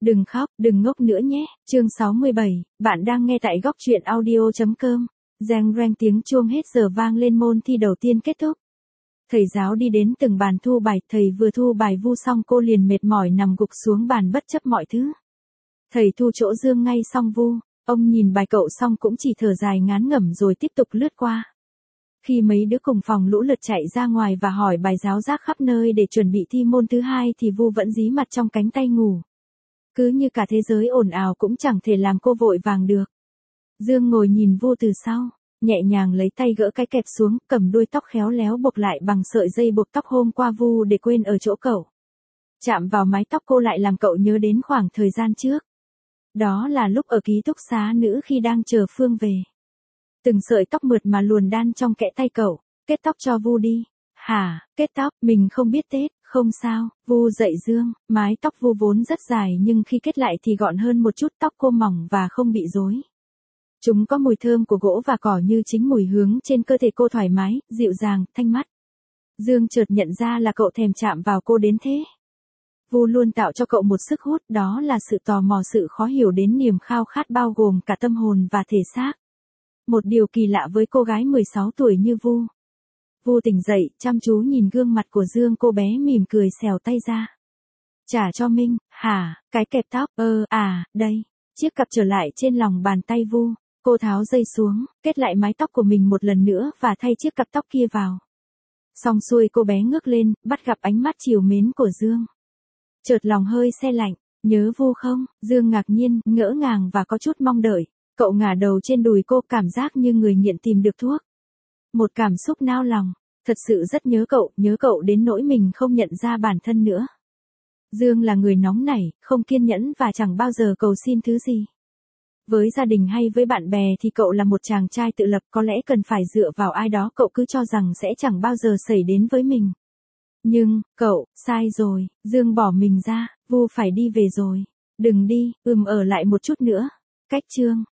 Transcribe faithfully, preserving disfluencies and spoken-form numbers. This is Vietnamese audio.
Đừng khóc, đừng ngốc nữa nhé. Chương sáu mươi bảy, bạn đang nghe tại góc truyện audio.com. Reng reng tiếng chuông hết giờ vang lên, môn thi đầu tiên kết thúc. Thầy giáo đi đến từng bàn thu bài, thầy vừa thu bài vu xong cô liền mệt mỏi nằm gục xuống bàn bất chấp mọi thứ. Thầy thu chỗ Dương ngay xong vu, ông nhìn bài cậu xong cũng chỉ thở dài ngán ngẩm rồi tiếp tục lướt qua. Khi mấy đứa cùng phòng lũ lượt chạy ra ngoài và hỏi bài giáo giác khắp nơi để chuẩn bị thi môn thứ hai thì vu vẫn dí mặt trong cánh tay ngủ. Cứ như cả thế giới ồn ào cũng chẳng thể làm cô vội vàng được. Dương ngồi nhìn vu từ sau, nhẹ nhàng lấy tay gỡ cái kẹp xuống, cầm đuôi tóc khéo léo buộc lại bằng sợi dây buộc tóc hôm qua vu để quên ở chỗ cậu. Chạm vào mái tóc cô lại làm cậu nhớ đến khoảng thời gian trước. Đó là lúc ở ký túc xá nữ khi đang chờ Phương về. Từng sợi tóc mượt mà luồn đan trong kẽ tay cậu, kết tóc cho vu đi. Hả, kết tóc, mình không biết tết, không sao, vu dạy Dương, mái tóc vu vốn rất dài nhưng khi kết lại thì gọn hơn một chút, tóc cô mỏng và không bị rối. Chúng có mùi thơm của gỗ và cỏ như chính mùi hướng trên cơ thể cô, thoải mái, dịu dàng, thanh mắt. Dương chợt nhận ra là cậu thèm chạm vào cô đến thế. Vu luôn tạo cho cậu một sức hút, đó là sự tò mò, sự khó hiểu đến niềm khao khát bao gồm cả tâm hồn và thể xác. Một điều kỳ lạ với cô gái mười sáu tuổi như Vu. Vu tỉnh dậy, chăm chú nhìn gương mặt của Dương, cô bé mỉm cười xèo tay ra. Trả cho Minh, hả, cái kẹp tóc, ơ, à, đây. Chiếc cặp trở lại trên lòng bàn tay Vu, cô tháo dây xuống, kết lại mái tóc của mình một lần nữa và thay chiếc cặp tóc kia vào. Xong xuôi cô bé ngước lên, bắt gặp ánh mắt trìu mến của Dương. Chợt lòng hơi se lạnh, nhớ Vu không? Dương ngạc nhiên, ngỡ ngàng và có chút mong đợi. Cậu ngả đầu trên đùi cô, cảm giác như người nghiện tìm được thuốc. Một cảm xúc nao lòng, thật sự rất nhớ cậu, nhớ cậu đến nỗi mình không nhận ra bản thân nữa. Dương là người nóng nảy, không kiên nhẫn và chẳng bao giờ cầu xin thứ gì. Với gia đình hay với bạn bè thì cậu là một chàng trai tự lập, có lẽ cần phải dựa vào ai đó cậu cứ cho rằng sẽ chẳng bao giờ xảy đến với mình. Nhưng, cậu, sai rồi, Dương bỏ mình ra, Vu phải đi về rồi. Đừng đi, ừm ở lại một chút nữa. Cách chương.